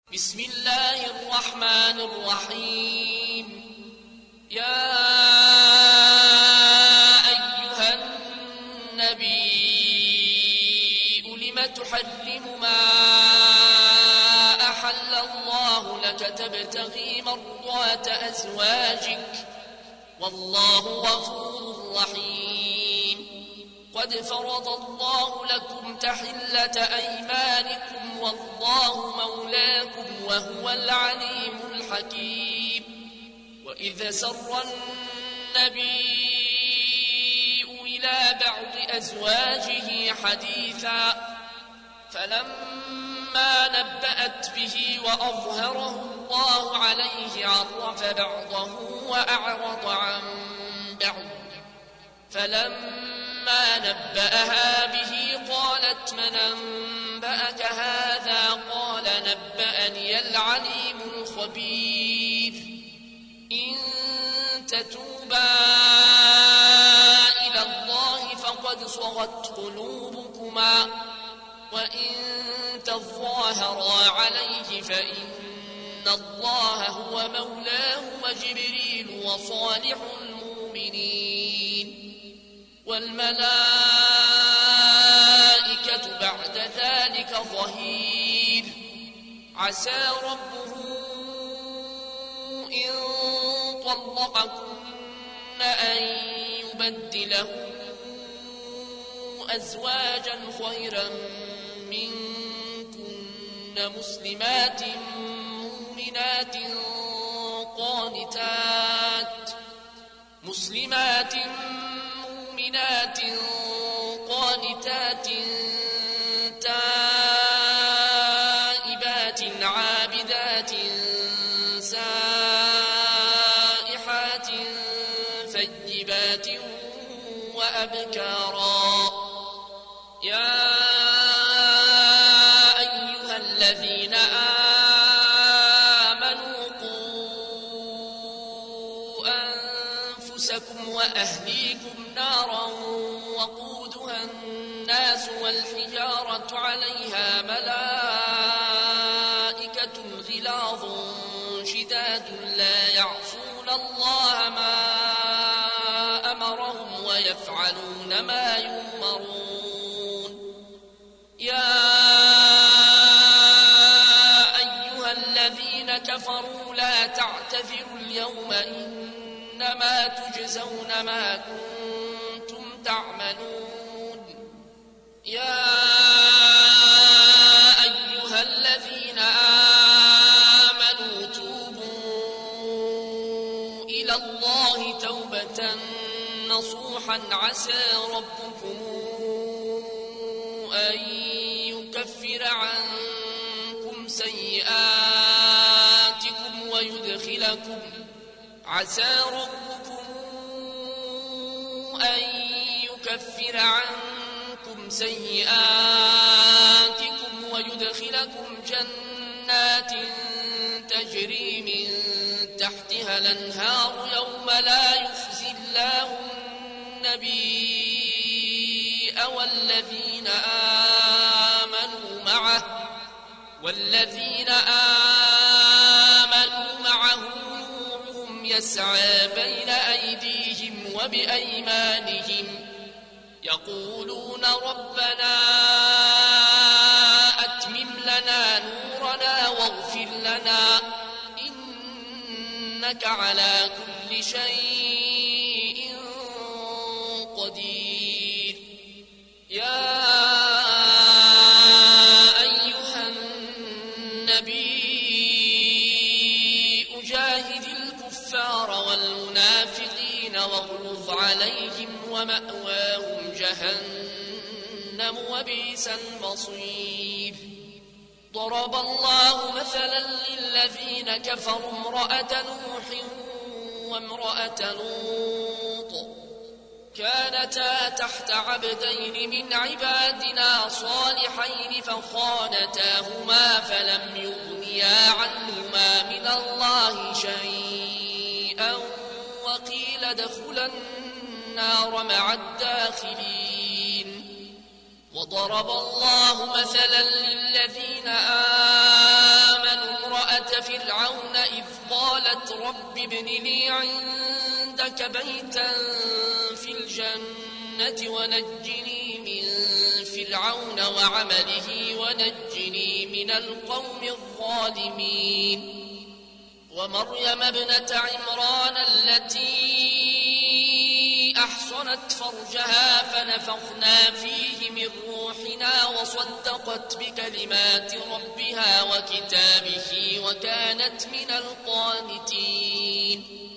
بسم الله الرحمن الرحيم. يا أيها النبي لم تحرم ما أحل الله لك تبتغي مرضات أزواجك والله غفور رحيم. قد فرض الله لكم تحلة أيمانكم والله مولاكم وهو العليم الحكيم. وإذ سر النبي إلى بعض أزواجه حديثا فلما نبأت به وأظهره الله عليه عرف بعضه وأعرض عن بعض. فلما نبأها به قالت من أنبأك هذا؟ قال نبأني العليم الخبير. إن تتوبا إلى الله فقد صغت قلوبكما وإن تظاهرا عليه فإن الله هو مولاه وجبريل وصالح المؤمنين والملائكة بعد ذلك ظهير. عسى ربه إن طلقكن أن يبدله أزواجا خيرا منكن مسلمات مؤمنات قانتات تائبات عابدات سائحات ثيبات وأبكارا. يا أيها الذين آمنوا قوا أنفسكم وأهليكم نارا وقودها الناس والحجارة عليها ملائكة غلاظ شداد لا يعصون الله ما أمرهم ويفعلون ما يؤمرون. يا أيها الذين كفروا لا تعتذروا اليوم إنما تجزون ما كنتم تعملون. يا أيها الذين آمنوا توبوا إلى الله توبة نصوحا عسى ربكم أن يكفر عنكم سيئاتكم ويدخلكم جنات تجري من تحتها الأنهار يوم لا يخزي الله النبي والذين آمنوا معه نورهم يسعى بين أيديهم وبأيمانهم يقولون ربنا أتمم لنا نورنا واغفر لنا إنك على كل شيء قدير. يا أيها النبي جاهد الكفار والمنافقين واغلظ عليهم ومأواهم جهنم وبئس المصير. ضرب الله مثلا للذين كفروا امرأة نوح وامرأة لوط كانتا تحت عبدين من عبادنا صالحين فخانتاهما فلم يغنيا عنهما من الله شيئا وقيل ادخلا النار مع الداخلين. وضرب الله مثلا للذين آمنوا فرعون إذ قالت رب ابن لي عندك بيتا في الجنة ونجني من فرعون وعمله ونجني من القوم الظالمين ومريم ابنة عمران التي أحصنت فرجها فنفخنا فيه من روحنا وصدقت بكلمات ربها وكتابه وكانت من القانتين